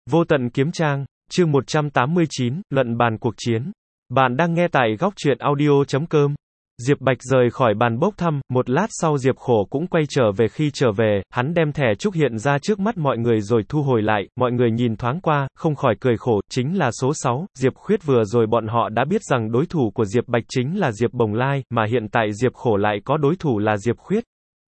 Vô tận kiếm trang, chương 189, luận bàn cuộc chiến. Bạn đang nghe tại góc truyện audio.com. Diệp Bạch rời khỏi bàn bốc thăm, một lát sau Diệp Khổ cũng quay trở về. Khi trở về, hắn đem thẻ chúc hiện ra trước mắt mọi người rồi thu hồi lại, mọi người nhìn thoáng qua, không khỏi cười khổ, chính là số 6, Diệp Khuyết. Vừa rồi bọn họ đã biết rằng đối thủ của Diệp Bạch chính là Diệp Bồng Lai, mà hiện tại Diệp Khổ lại có đối thủ là Diệp Khuyết.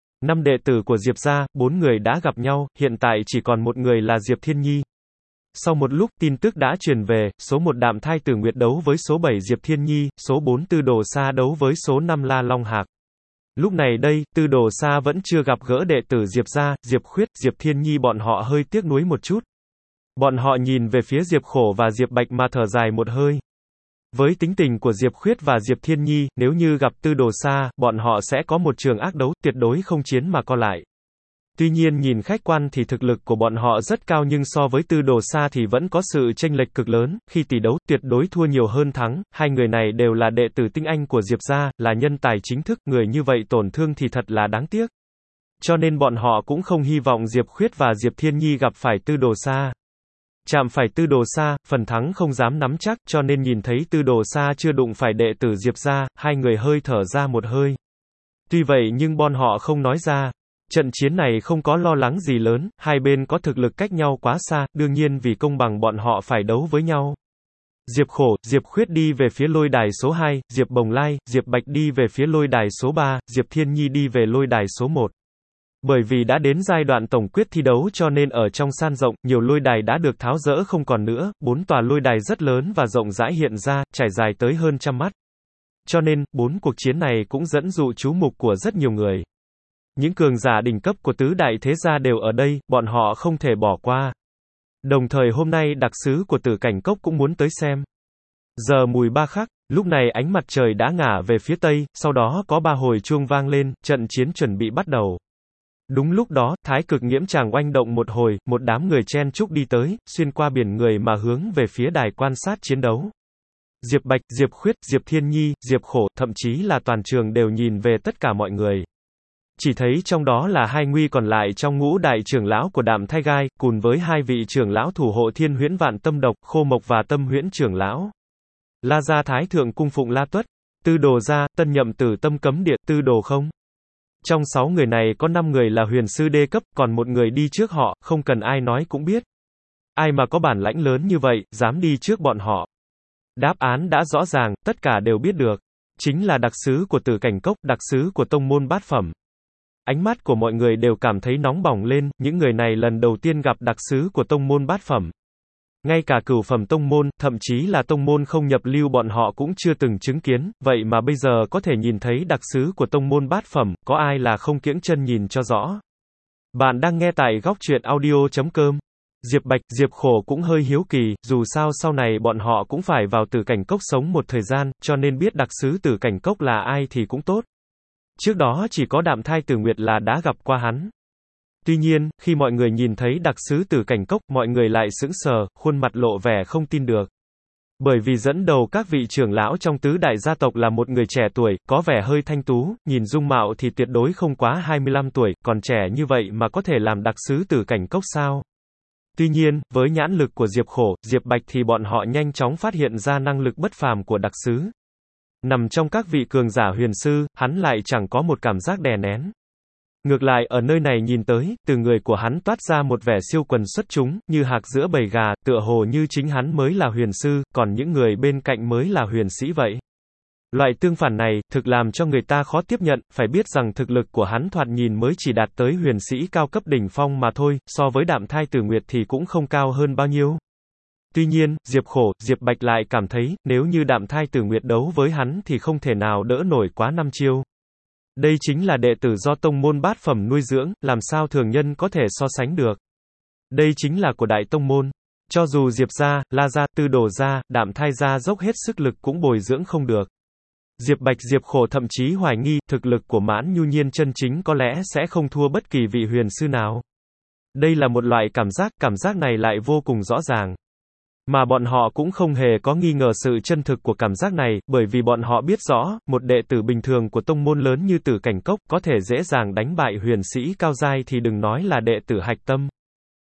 5 đệ tử của Diệp gia, 4 người đã gặp nhau, hiện tại chỉ còn một người là Diệp Thiên Nhi. Sau một lúc, tin tức đã truyền về, số 1 Đạm Thai Tử Nguyệt đấu với số 7 Diệp Thiên Nhi, số 4 Tư Đồ Sa đấu với số 5 La Long Hạc. Lúc này đây, Tư Đồ Sa vẫn chưa gặp gỡ đệ tử Diệp gia, Diệp Khuyết, Diệp Thiên Nhi bọn họ hơi tiếc nuối một chút. Bọn họ nhìn về phía Diệp Khổ và Diệp Bạch mà thở dài một hơi. Với tính tình của Diệp Khuyết và Diệp Thiên Nhi, nếu như gặp Tư Đồ Sa, bọn họ sẽ có một trường ác đấu, tuyệt đối không chiến mà co lại. Tuy nhiên nhìn khách quan thì thực lực của bọn họ rất cao, nhưng so với Tư Đồ Sa thì vẫn có sự chênh lệch cực lớn, khi tỷ đấu tuyệt đối thua nhiều hơn thắng. Hai người này đều là đệ tử tinh anh của Diệp gia, là nhân tài chính thức, người như vậy tổn thương thì thật là đáng tiếc. Cho nên bọn họ cũng không hy vọng Diệp Khuyết và Diệp Thiên Nhi gặp phải Tư Đồ Sa. Chạm phải Tư Đồ Sa, phần thắng không dám nắm chắc, cho nên nhìn thấy Tư Đồ Sa chưa đụng phải đệ tử Diệp gia, hai người hơi thở ra một hơi. Tuy vậy nhưng bọn họ không nói ra. Trận chiến này không có lo lắng gì lớn, hai bên có thực lực cách nhau quá xa, đương nhiên vì công bằng bọn họ phải đấu với nhau. Diệp Khổ, Diệp Khuyết đi về phía lôi đài số 2, Diệp Bồng Lai, Diệp Bạch đi về phía lôi đài số 3, Diệp Thiên Nhi đi về lôi đài số 1. Bởi vì đã đến giai đoạn tổng quyết thi đấu cho nên ở trong sân rộng, nhiều lôi đài đã được tháo dỡ không còn nữa, 4 tòa lôi đài rất lớn và rộng rãi hiện ra, trải dài tới hơn trăm mét. Cho nên, 4 cuộc chiến này cũng dẫn dụ chú mục của rất nhiều người. Những cường giả đỉnh cấp của tứ đại thế gia đều ở đây, bọn họ không thể bỏ qua. Đồng thời hôm nay đặc sứ của Tử Cảnh Cốc cũng muốn tới xem. Giờ mùi 3 khắc, lúc này ánh mặt trời đã ngả về phía tây, sau đó có 3 hồi chuông vang lên, trận chiến chuẩn bị bắt đầu. Đúng lúc đó, Thái Cực Nghiễm Tràng oanh động một hồi, một đám người chen chúc đi tới, xuyên qua biển người mà hướng về phía đài quan sát chiến đấu. Diệp Bạch, Diệp Khuyết, Diệp Thiên Nhi, Diệp Khổ, thậm chí là toàn trường đều nhìn về tất cả mọi người. Chỉ thấy trong đó là hai nguy còn lại trong ngũ đại trưởng lão của Đạm Thai Gai, cùng với hai vị trưởng lão thủ hộ Thiên Huyễn Vạn Tâm Độc, Khô Mộc và Tâm Huyễn trưởng lão. La gia Thái thượng cung phụng La Tuất, Tư Đồ gia, Tân Nhậm Tử Tâm Cấm Địa, Tư Đồ Không. Trong 6 người này có 5 người là huyền sư đê cấp, còn một người đi trước họ, không cần ai nói cũng biết. Ai mà có bản lãnh lớn như vậy, dám đi trước bọn họ. Đáp án đã rõ ràng, tất cả đều biết được. Chính là đặc sứ của Tử Cảnh Cốc, đặc sứ của tông môn bát phẩm. Ánh mắt của mọi người đều cảm thấy nóng bỏng lên, những người này lần đầu tiên gặp đặc sứ của tông môn bát phẩm. Ngay cả cửu phẩm tông môn, thậm chí là tông môn không nhập lưu bọn họ cũng chưa từng chứng kiến, vậy mà bây giờ có thể nhìn thấy đặc sứ của tông môn bát phẩm, có ai là không kiễng chân nhìn cho rõ. Bạn đang nghe tại góc truyện audio.com. Diệp Bạch, Diệp Khổ cũng hơi hiếu kỳ, dù sao sau này bọn họ cũng phải vào Tử Cảnh Cốc sống một thời gian, cho nên biết đặc sứ Tử Cảnh Cốc là ai thì cũng tốt. Trước đó chỉ có Đạm Thai Tử Nguyệt là đã gặp qua hắn. Tuy nhiên, khi mọi người nhìn thấy đặc sứ Tử Cảnh Cốc, mọi người lại sững sờ, khuôn mặt lộ vẻ không tin được. Bởi vì dẫn đầu các vị trưởng lão trong tứ đại gia tộc là một người trẻ tuổi, có vẻ hơi thanh tú, nhìn dung mạo thì tuyệt đối không quá 25 tuổi, còn trẻ như vậy mà có thể làm đặc sứ Tử Cảnh Cốc sao? Tuy nhiên, với nhãn lực của Diệp Khổ, Diệp Bạch thì bọn họ nhanh chóng phát hiện ra năng lực bất phàm của đặc sứ. Nằm trong các vị cường giả huyền sư, hắn lại chẳng có một cảm giác đè nén. Ngược lại ở nơi này nhìn tới, từ người của hắn toát ra một vẻ siêu quần xuất chúng, như hạc giữa bầy gà, tựa hồ như chính hắn mới là huyền sư, còn những người bên cạnh mới là huyền sĩ vậy. Loại tương phản này, thực làm cho người ta khó tiếp nhận, phải biết rằng thực lực của hắn thoạt nhìn mới chỉ đạt tới huyền sĩ cao cấp đỉnh phong mà thôi, so với Đạm Thai Tử Nguyệt thì cũng không cao hơn bao nhiêu. Tuy nhiên, Diệp Khổ, Diệp Bạch lại cảm thấy, nếu như Đạm Thai Tử Nguyệt đấu với hắn thì không thể nào đỡ nổi quá 5 chiêu. Đây chính là đệ tử do tông môn bát phẩm nuôi dưỡng, làm sao thường nhân có thể so sánh được. Đây chính là của đại tông môn. Cho dù Diệp gia, La gia, Tư Đồ gia, Đạm Thai gia dốc hết sức lực cũng bồi dưỡng không được. Diệp Bạch, Diệp Khổ thậm chí hoài nghi, thực lực của Mãn Nhu Nhiên chân chính có lẽ sẽ không thua bất kỳ vị huyền sư nào. Đây là một loại cảm giác này lại vô cùng rõ ràng. Mà bọn họ cũng không hề có nghi ngờ sự chân thực của cảm giác này, bởi vì bọn họ biết rõ, một đệ tử bình thường của tông môn lớn như Tử Cảnh Cốc có thể dễ dàng đánh bại huyền sĩ cao giai thì đừng nói là đệ tử hạch tâm.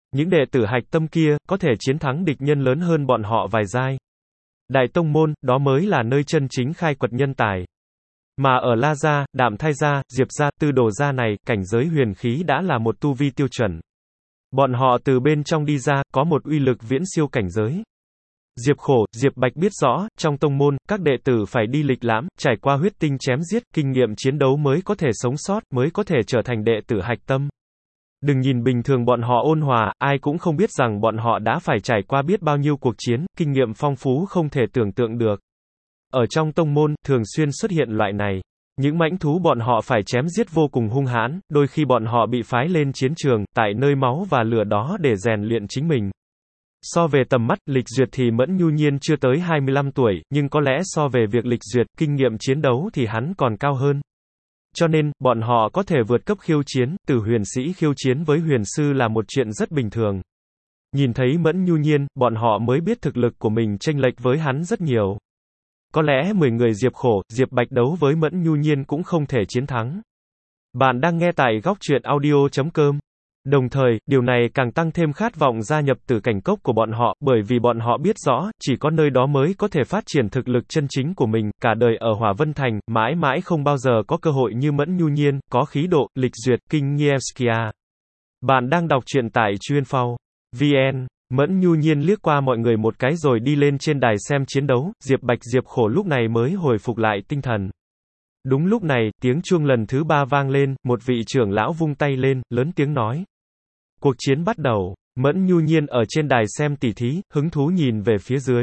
Những đệ tử hạch tâm kia, có thể chiến thắng địch nhân lớn hơn bọn họ vài giai. Đại tông môn, đó mới là nơi chân chính khai quật nhân tài. Mà ở La Gia, Đạm Thai Gia, Diệp Gia, Tư Đồ Gia này, cảnh giới huyền khí đã là một tu vi tiêu chuẩn. Bọn họ từ bên trong đi ra, có một uy lực viễn siêu cảnh giới. Diệp Khổ, Diệp Bạch biết rõ, trong tông môn, các đệ tử phải đi lịch lãm, trải qua huyết tinh chém giết, kinh nghiệm chiến đấu mới có thể sống sót, mới có thể trở thành đệ tử hạch tâm. Đừng nhìn bình thường bọn họ ôn hòa, ai cũng không biết rằng bọn họ đã phải trải qua biết bao nhiêu cuộc chiến, kinh nghiệm phong phú không thể tưởng tượng được. Ở trong tông môn, thường xuyên xuất hiện loại này. Những mãnh thú bọn họ phải chém giết vô cùng hung hãn, đôi khi bọn họ bị phái lên chiến trường, tại nơi máu và lửa đó để rèn luyện chính mình. So về tầm mắt, lịch duyệt thì Mẫn Nhu Nhiên chưa tới 25 tuổi, nhưng có lẽ so về việc lịch duyệt, kinh nghiệm chiến đấu thì hắn còn cao hơn. Cho nên, bọn họ có thể vượt cấp khiêu chiến, từ huyền sĩ khiêu chiến với huyền sư là một chuyện rất bình thường. Nhìn thấy Mẫn Nhu Nhiên, bọn họ mới biết thực lực của mình chênh lệch với hắn rất nhiều. Có lẽ 10 người Diệp Khổ, Diệp Bạch đấu với Mẫn Nhu Nhiên cũng không thể chiến thắng. Bạn đang nghe tại góc truyện audio.com. Đồng thời, điều này càng tăng thêm khát vọng gia nhập Tử Cảnh Cốc của bọn họ, bởi vì bọn họ biết rõ, chỉ có nơi đó mới có thể phát triển thực lực chân chính của mình, cả đời ở Hỏa Vân Thành, mãi mãi không bao giờ có cơ hội như Mẫn Nhu Nhiên, có khí độ, lịch duyệt, kinh Nievskia. Bạn đang đọc truyện tại Chuyên.Phau VN. Mẫn Nhu Nhiên liếc qua mọi người một cái rồi đi lên trên đài xem chiến đấu, Diệp Bạch Diệp Khổ lúc này mới hồi phục lại tinh thần. Đúng lúc này, tiếng chuông lần thứ 3 vang lên, một vị trưởng lão vung tay lên, lớn tiếng nói. Cuộc chiến bắt đầu. Mẫn Nhu Nhiên ở trên đài xem tỉ thí, hứng thú nhìn về phía dưới.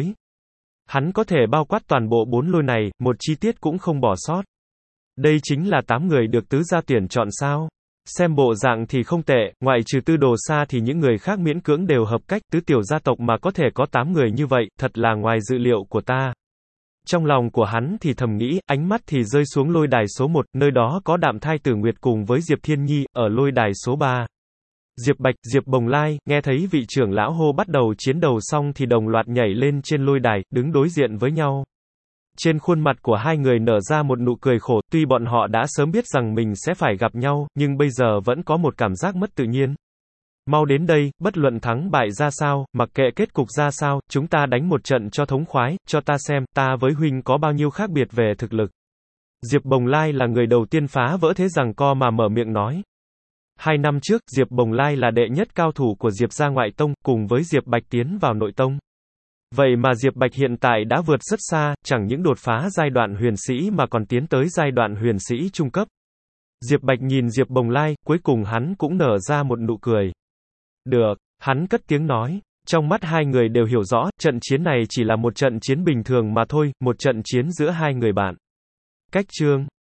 Hắn có thể bao quát toàn bộ 4 lôi này, một chi tiết cũng không bỏ sót. Đây chính là 8 người được tứ gia tuyển chọn sao? Xem bộ dạng thì không tệ, ngoại trừ Tư Đồ Sa thì những người khác miễn cưỡng đều hợp cách, tứ tiểu gia tộc mà có thể có 8 người như vậy, thật là ngoài dự liệu của ta. Trong lòng của hắn thì thầm nghĩ, ánh mắt thì rơi xuống lôi đài số 1, nơi đó có Đạm Thai Tử Nguyệt cùng với Diệp Thiên Nhi, ở lôi đài số 3. Diệp Bạch, Diệp Bồng Lai, nghe thấy vị trưởng lão hô bắt đầu chiến đầu xong thì đồng loạt nhảy lên trên lôi đài, đứng đối diện với nhau. Trên khuôn mặt của hai người nở ra một nụ cười khổ, tuy bọn họ đã sớm biết rằng mình sẽ phải gặp nhau, nhưng bây giờ vẫn có một cảm giác mất tự nhiên. Mau đến đây, bất luận thắng bại ra sao, mặc kệ kết cục ra sao, chúng ta đánh một trận cho thống khoái, cho ta xem, ta với huynh có bao nhiêu khác biệt về thực lực. Diệp Bồng Lai là người đầu tiên phá vỡ thế giằng co mà mở miệng nói. 2 năm trước, Diệp Bồng Lai là đệ nhất cao thủ của Diệp gia ngoại tông, cùng với Diệp Bạch tiến vào nội tông. Vậy mà Diệp Bạch hiện tại đã vượt rất xa, chẳng những đột phá giai đoạn huyền sĩ mà còn tiến tới giai đoạn huyền sĩ trung cấp. Diệp Bạch nhìn Diệp Bồng Lai, cuối cùng hắn cũng nở ra một nụ cười. Được, hắn cất tiếng nói. Trong mắt hai người đều hiểu rõ, trận chiến này chỉ là một trận chiến bình thường mà thôi, một trận chiến giữa hai người bạn. Cách chương